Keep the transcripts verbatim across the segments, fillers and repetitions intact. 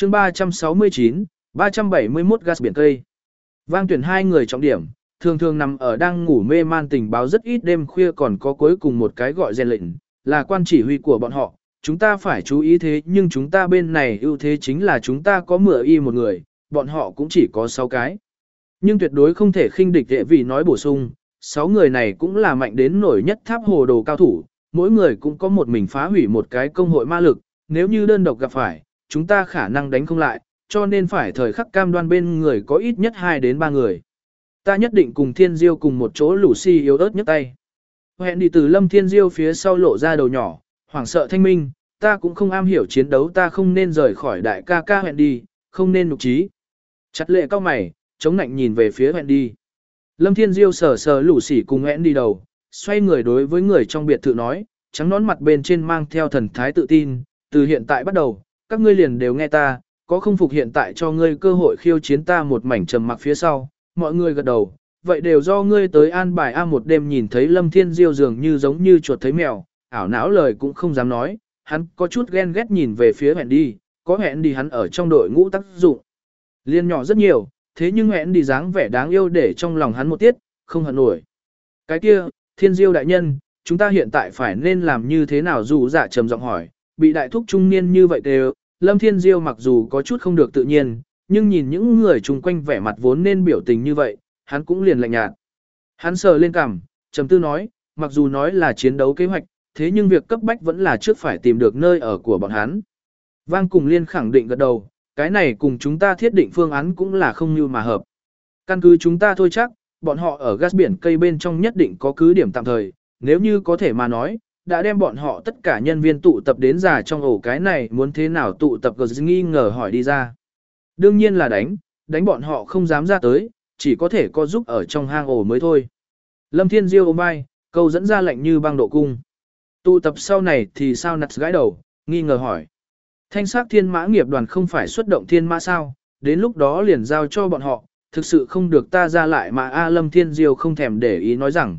chương ba trăm sáu mươi chín, ba trăm bảy mươi mốt gas biển cây. Vang tuyển hai người trọng điểm, thường thường nằm ở đang ngủ mê man tình báo rất ít đêm khuya còn có cuối cùng một cái gọi rèn lệnh, là quan chỉ huy của bọn họ. Chúng ta phải chú ý thế nhưng chúng ta bên này ưu thế chính là chúng ta có mười y một người, bọn họ cũng chỉ có sáu cái. Nhưng tuyệt đối không thể khinh địch đệ vì nói bổ sung, sáu người này cũng là mạnh đến nổi nhất tháp hồ đồ cao thủ, mỗi người cũng có một mình phá hủy một cái công hội ma lực, nếu như đơn độc gặp phải, chúng ta khả năng đánh không lại, cho nên phải thời khắc cam đoan bên người có ít nhất hai đến ba người. Ta nhất định cùng Thiên Diêu cùng một chỗ. Lucy yếu ớt nhấc tay. Hẹn đi từ Lâm Thiên Diêu phía sau lộ ra đầu nhỏ, hoảng sợ thanh minh, ta cũng không am hiểu chiến đấu, ta không nên rời khỏi đại ca ca hẹn đi, không nên nục trí. Chặt lệ cao mày, chống nạnh nhìn về phía hẹn đi. Lâm Thiên Diêu sờ sờ Lucy cùng hẹn đi đầu, xoay người đối với người trong biệt thự nói, trắng nón mặt bên trên mang theo thần thái tự tin, từ hiện tại bắt đầu, các ngươi liền đều nghe ta, có không phục hiện tại cho ngươi cơ hội khiêu chiến ta. Một mảnh trầm mặc phía sau, mọi người gật đầu, vậy đều do ngươi tới an bài. A một đêm nhìn thấy Lâm Thiên Diêu dường như giống như chuột thấy mèo, ảo não lời cũng không dám nói, hắn có chút ghen ghét nhìn về phía hẹn đi, có hẹn đi hắn ở trong đội ngũ tác dụng liên nhỏ rất nhiều, thế nhưng hẹn đi dáng vẻ đáng yêu để trong lòng hắn một tiết, không hận nổi. Cái kia, Thiên Diêu đại nhân, chúng ta hiện tại phải nên làm như thế nào? Dù dạ trầm giọng hỏi, bị đại thúc trung niên như vậy đều, Lâm Thiên Diêu mặc dù có chút không được tự nhiên, nhưng nhìn những người chung quanh vẻ mặt vốn nên biểu tình như vậy, hắn cũng liền lạnh nhạt. Hắn sờ lên cằm, trầm tư nói, mặc dù nói là chiến đấu kế hoạch, thế nhưng việc cấp bách vẫn là trước phải tìm được nơi ở của bọn hắn. Vang cùng Liên khẳng định gật đầu, cái này cùng chúng ta thiết định phương án cũng là không như mà hợp. Căn cứ chúng ta thôi chắc, bọn họ ở gas biển cây bên trong nhất định có cứ điểm tạm thời, nếu như có thể mà nói, đã đem bọn họ tất cả nhân viên tụ tập đến già trong ổ. Cái này muốn thế nào tụ tập? Gờ nghi ngờ hỏi đi ra. Đương nhiên là đánh, đánh bọn họ không dám ra tới, chỉ có thể có giúp ở trong hang ổ mới thôi. Lâm Thiên Diêu ôm vai, câu dẫn ra lệnh như băng độ cung. Tụ tập sau này thì sao? Nặt gãi đầu, nghi ngờ hỏi. Thanh sắc thiên mã nghiệp đoàn không phải xuất động thiên mã sao, đến lúc đó liền giao cho bọn họ, thực sự không được ta ra lại mà. A Lâm Thiên Diêu không thèm để ý nói rằng.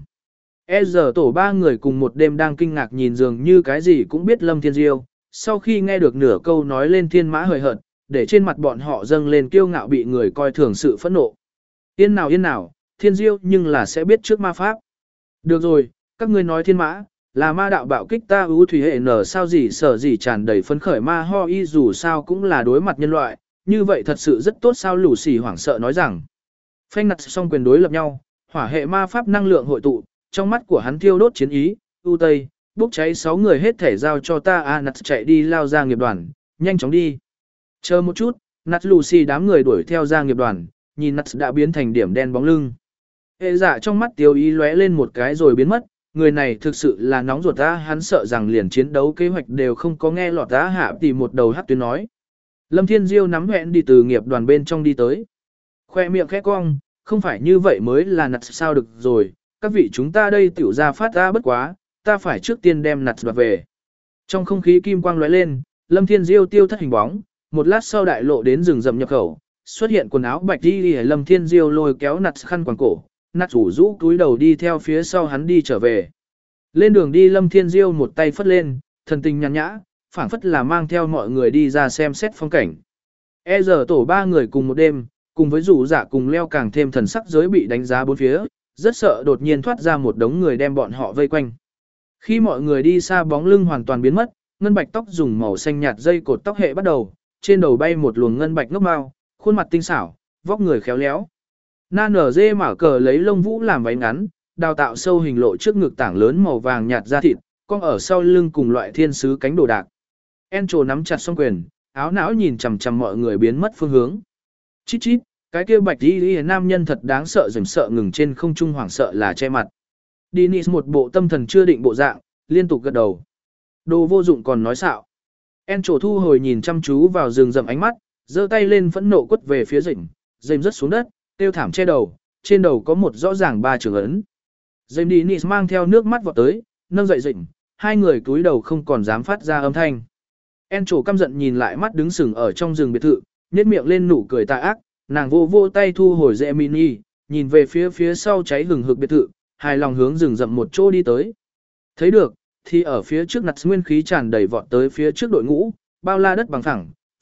E giờ tổ ba người cùng một đêm đang kinh ngạc nhìn dường như cái gì cũng biết Lâm Thiên Diêu, sau khi nghe được nửa câu nói lên thiên mã hời hợt, để trên mặt bọn họ dâng lên kiêu ngạo bị người coi thường sự phẫn nộ. Yên nào yên nào, Thiên Diêu nhưng là sẽ biết trước ma pháp. Được rồi, các ngươi nói thiên mã, là ma đạo bạo kích ta ưu thủy hệ nở sao gì sở gì tràn đầy phấn khởi ma ho y dù sao cũng là đối mặt nhân loại, như vậy thật sự rất tốt sao? Lù xì hoảng sợ nói rằng. Phanh nặt xong quyền đối lập nhau, hỏa hệ ma pháp năng lượng hội tụ, trong mắt của hắn thiêu đốt chiến ý, ưu tây, bốc cháy sáu người hết thể giao cho ta. A nặt chạy đi lao ra nghiệp đoàn, nhanh chóng đi. Chờ một chút, nặt Lucy đám người đuổi theo ra nghiệp đoàn, nhìn nặt đã biến thành điểm đen bóng lưng. Hệ dạ trong mắt tiêu ý lóe lên một cái rồi biến mất, người này thực sự là nóng ruột ta, hắn sợ rằng liền chiến đấu kế hoạch đều không có nghe lọt ta. Hạ thì một đầu hát tuyến nói. Lâm Thiên Diêu nắm hẹn đi từ nghiệp đoàn bên trong đi tới. Khoe miệng khẽ cong, không phải như vậy mới là nặt sao được rồi, các vị chúng ta đây tiểu ra phát ra bất quá, ta phải trước tiên đem nặt đoạt về. Trong không khí kim quang lóe lên, Lâm Thiên Diêu tiêu thất hình bóng, một lát sau đại lộ đến rừng rậm nhập khẩu, xuất hiện quần áo bạch đi đi. Lâm Thiên Diêu lôi kéo nặt khăn quàng cổ, nặt rủ rũ túi đầu đi theo phía sau hắn đi trở về. Lên đường đi Lâm Thiên Diêu một tay phất lên, thần tình nhàn nhã, phảng phất là mang theo mọi người đi ra xem xét phong cảnh. E giờ tổ ba người cùng một đêm, cùng với rủ dạ cùng leo càng thêm thần sắc giới bị đánh giá bốn phía, rất sợ đột nhiên thoát ra một đống người đem bọn họ vây quanh. Khi mọi người đi xa bóng lưng hoàn toàn biến mất, ngân bạch tóc dùng màu xanh nhạt dây cột tóc hệ bắt đầu, trên đầu bay một luồng ngân bạch ngốc mao, khuôn mặt tinh xảo, vóc người khéo léo. Na nở dê mở cờ lấy lông vũ làm váy ngắn, đào tạo sâu hình lộ trước ngực tảng lớn màu vàng nhạt da thịt, cong ở sau lưng cùng loại thiên sứ cánh đồ đạc. Encho nắm chặt song quyền, áo não nhìn chằm chằm mọi người biến mất phương hướng. Chít chít, cái kia bạch đi đi nam nhân thật đáng sợ, dừng sợ ngừng trên không trung hoảng sợ là che mặt. Dennis một bộ tâm thần chưa định bộ dạng, liên tục gật đầu. Đồ vô dụng còn nói xạo. Encho thu hồi nhìn chăm chú vào rừng rậm ánh mắt, giơ tay lên phẫn nộ quất về phía rỉnh, dìm rớt xuống đất, tiêu thảm che đầu, trên đầu có một rõ ràng ba trường ấn. Dìm Dennis mang theo nước mắt vọt tới, nâng dậy rỉnh, hai người cúi đầu không còn dám phát ra âm thanh. Encho căm giận nhìn lại mắt đứng sừng ở trong rừng biệt thự, nhếch miệng lên nụ cười tà ác, nàng vô vô tay thu hồi dễ mini, nhìn về phía phía sau cháy hừng hực biệt thự, hài lòng hướng rừng rậm một chỗ đi tới. Thấy được, thì ở phía trước nặt nguyên khí tràn đầy vọt tới phía trước đội ngũ, bao la đất bằng phẳng,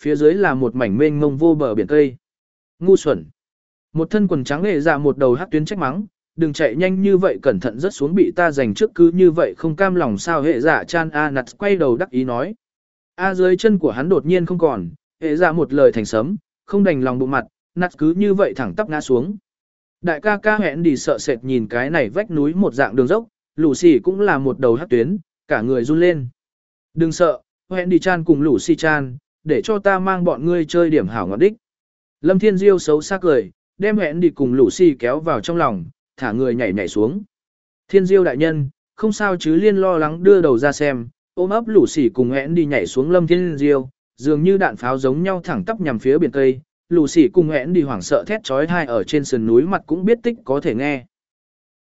phía dưới là một mảnh mênh mông vô bờ biển cây. Ngu xuẩn. Một thân quần trắng hệ dạ một đầu hắc tuyến trách mắng, đừng chạy nhanh như vậy cẩn thận rất xuống bị ta giành trước cứ như vậy không cam lòng sao hệ dạ chan a nặt quay đầu đắc ý nói. A dưới chân của hắn đột nhiên không còn, hệ dạ một lời thành sấm, không đành lòng bụng mặt, nặt cứ như vậy thẳng tắp ngã xuống. Đại ca ca hẹn đi sợ sệt nhìn cái này vách núi một dạng đường dốc, lũ xì cũng là một đầu hắc tuyến, cả người run lên. Đừng sợ, hẹn đi chan cùng lũ xì chan, để cho ta mang bọn ngươi chơi điểm hảo ngọt đích. Lâm Thiên Diêu xấu xa cười, đem hẹn đi cùng lũ xì kéo vào trong lòng, thả người nhảy nhảy xuống. Thiên Diêu đại nhân, không sao chứ Liên lo lắng đưa đầu ra xem, ôm ấp lũ xì cùng hẹn đi nhảy xuống Lâm Thiên Diêu, dường như đạn pháo giống nhau thẳng tắp nhằm phía biển cây. Lũ xì cùng hẹn đi hoảng sợ thét chói tai ở trên sườn núi mặt cũng biết tích có thể nghe.